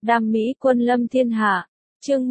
Đam mỹ quân lâm thiên hạ. Chương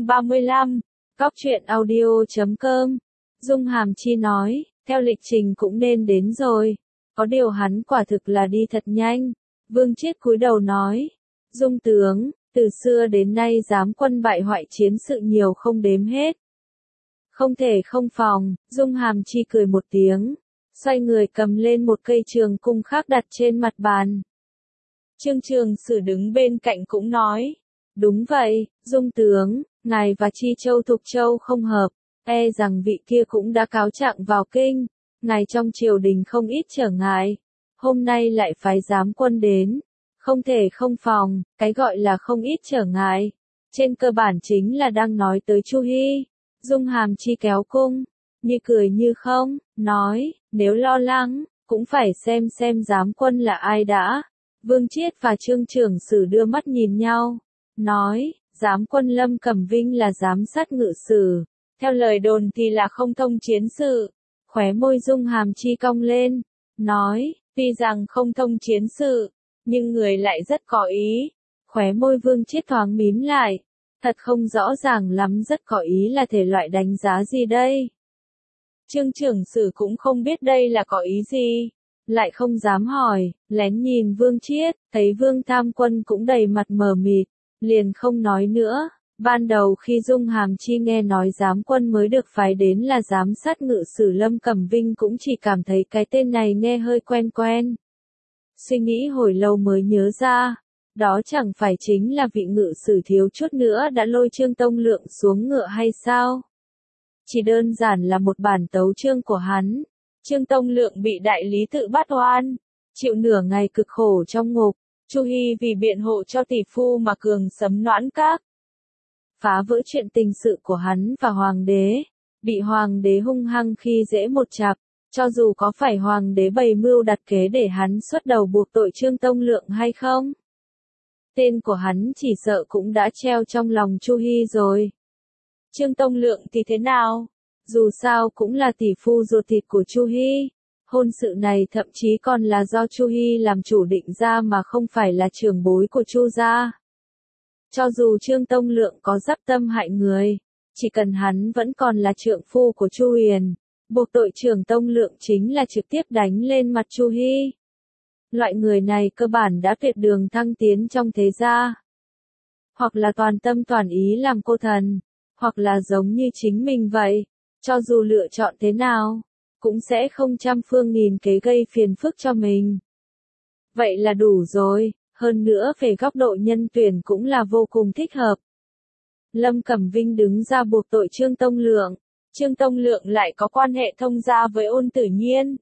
135. Góc truyện audio.com. Dung Hàm Chi nói, theo lịch trình cũng nên đến rồi. Có điều hắn quả thực là đi thật nhanh. Vương Chiết cúi đầu nói, Dung tướng, từ xưa đến nay giám quân bại hoại chiến sự nhiều không đếm hết. Không thể không phòng, Dung Hàm Chi cười một tiếng, xoay người cầm lên một cây trường cung khác đặt trên mặt bàn. Trương Trường Sử đứng bên cạnh cũng nói, đúng vậy, Dung tướng, ngài và Chi Châu Thục Châu không hợp, e rằng vị kia cũng đã cáo trạng vào kinh, ngài trong triều đình không ít trở ngại, hôm nay lại phái giám quân đến, không thể không phòng, cái gọi là không ít trở ngại, trên cơ bản chính là đang nói tới Chu Hi. Dung Hàm Chi kéo cung, như cười như không, nói, nếu lo lắng, cũng phải xem giám quân là ai đã. Vương Chiết và Trương Trường Sử đưa mắt nhìn nhau, nói, giám quân Lâm Cẩm Vinh là giám sát ngự sử, theo lời đồn thì là không thông chiến sự. Khóe môi Dung Hàm Chi cong lên, nói, tuy rằng không thông chiến sự, nhưng người lại rất có ý. Khóe môi Vương Chiết thoáng mím lại, thật không rõ ràng lắm rất có ý là thể loại đánh giá gì đây. Trương Trường Sử cũng không biết đây là có ý gì, lại không dám hỏi, lén nhìn Vương Chiết, thấy Vương Tham Quân cũng đầy mặt mờ mịt, liền không nói nữa. Ban đầu khi Dung Hàm Chi nghe nói giám quân mới được phái đến là giám sát ngự sử Lâm Cẩm Vinh cũng chỉ cảm thấy cái tên này nghe hơi quen quen. Suy nghĩ hồi lâu mới nhớ ra, đó chẳng phải chính là vị ngự sử thiếu chút nữa đã lôi Trương Tông Lượng xuống ngựa hay sao? Chỉ đơn giản là một bản tấu chương của hắn. Trương Tông Lượng bị đại lý tự bắt oan, chịu nửa ngày cực khổ trong ngục, Chu Hi vì biện hộ cho tỷ phu mà cường sấm noãn các. Phá vỡ chuyện tình sự của hắn và hoàng đế, bị hoàng đế hung hăng khi dễ một chặp, cho dù có phải hoàng đế bày mưu đặt kế để hắn xuất đầu buộc tội Trương Tông Lượng hay không. Tên của hắn chỉ sợ cũng đã treo trong lòng Chu Hi rồi. Trương Tông Lượng thì thế nào? Dù sao cũng là tỷ phu ruột thịt của Chu Hi. Hôn sự này thậm chí còn là do Chu Hi làm chủ định ra mà không phải là trưởng bối của Chu gia. Cho dù Trương Tông Lượng có dắp tâm hại người, chỉ cần hắn vẫn còn là trượng phu của Chu Huyền, buộc tội Trương Tông Lượng chính là trực tiếp đánh lên mặt Chu Hi. Loại người này cơ bản đã tuyệt đường thăng tiến trong thế gia. Hoặc là toàn tâm toàn ý làm cô thần, hoặc là giống như chính mình vậy, cho dù lựa chọn thế nào, cũng sẽ không trăm phương nghìn kế gây phiền phức cho mình. Vậy là đủ rồi, hơn nữa về góc độ nhân tuyển cũng là vô cùng thích hợp. Lâm Cẩm Vinh đứng ra buộc tội Trương Tông Lượng, Trương Tông Lượng lại có quan hệ thông gia với Ôn Tử Nhiên.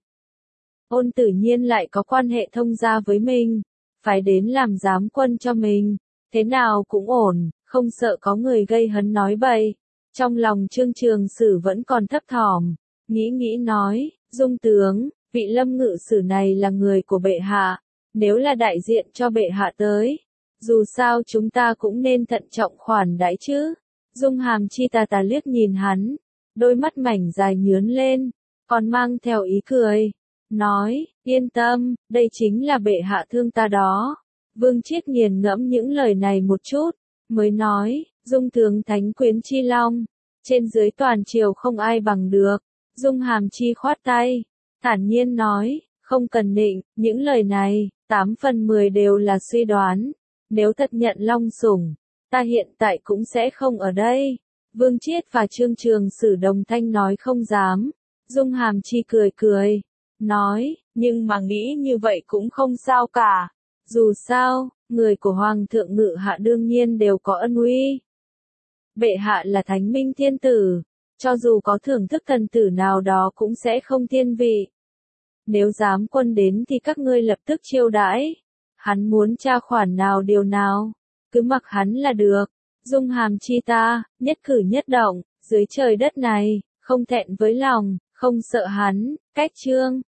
Ôn Tử Nhiên lại có quan hệ thông gia với mình, phải đến làm giám quân cho mình, thế nào cũng ổn, không sợ có người gây hấn nói bậy. Trong lòng Trương Trường Sử vẫn còn thấp thỏm, nghĩ nói, Dung tướng, vị Lâm ngự sử này là người của bệ hạ, nếu là đại diện cho bệ hạ tới, dù sao chúng ta cũng nên thận trọng khoản đãi chứ. Dung Hàm Chi tà liếc nhìn hắn, đôi mắt mảnh dài nhướn lên, còn mang theo ý cười, nói, yên tâm, đây chính là bệ hạ thương ta đó. Vương Chiết nghiền ngẫm những lời này một chút, mới nói, Dung tướng thánh quyến chi long, trên dưới toàn triều không ai bằng được. Dung Hàm Chi khoát tay, thản nhiên nói, không cần nịnh, những lời này, 8 phần 10 đều là suy đoán. Nếu thật nhận long sủng, ta hiện tại cũng sẽ không ở đây. Vương Chiết và Trương Trường Sử đồng thanh nói không dám. Dung Hàm Chi cười, nói, nhưng mà nghĩ như vậy cũng không sao cả. Dù sao, người của Hoàng thượng ngự hạ đương nhiên đều có ân uy. Bệ hạ là thánh minh thiên tử, cho dù có thưởng thức thần tử nào đó cũng sẽ không thiên vị. Nếu giám quân đến thì các ngươi lập tức chiêu đãi. Hắn muốn tra khoản nào điều nào, cứ mặc hắn là được. Dung Hàm Chi ta, nhất cử nhất động, dưới trời đất này, không thẹn với lòng, không sợ hắn. Cách chương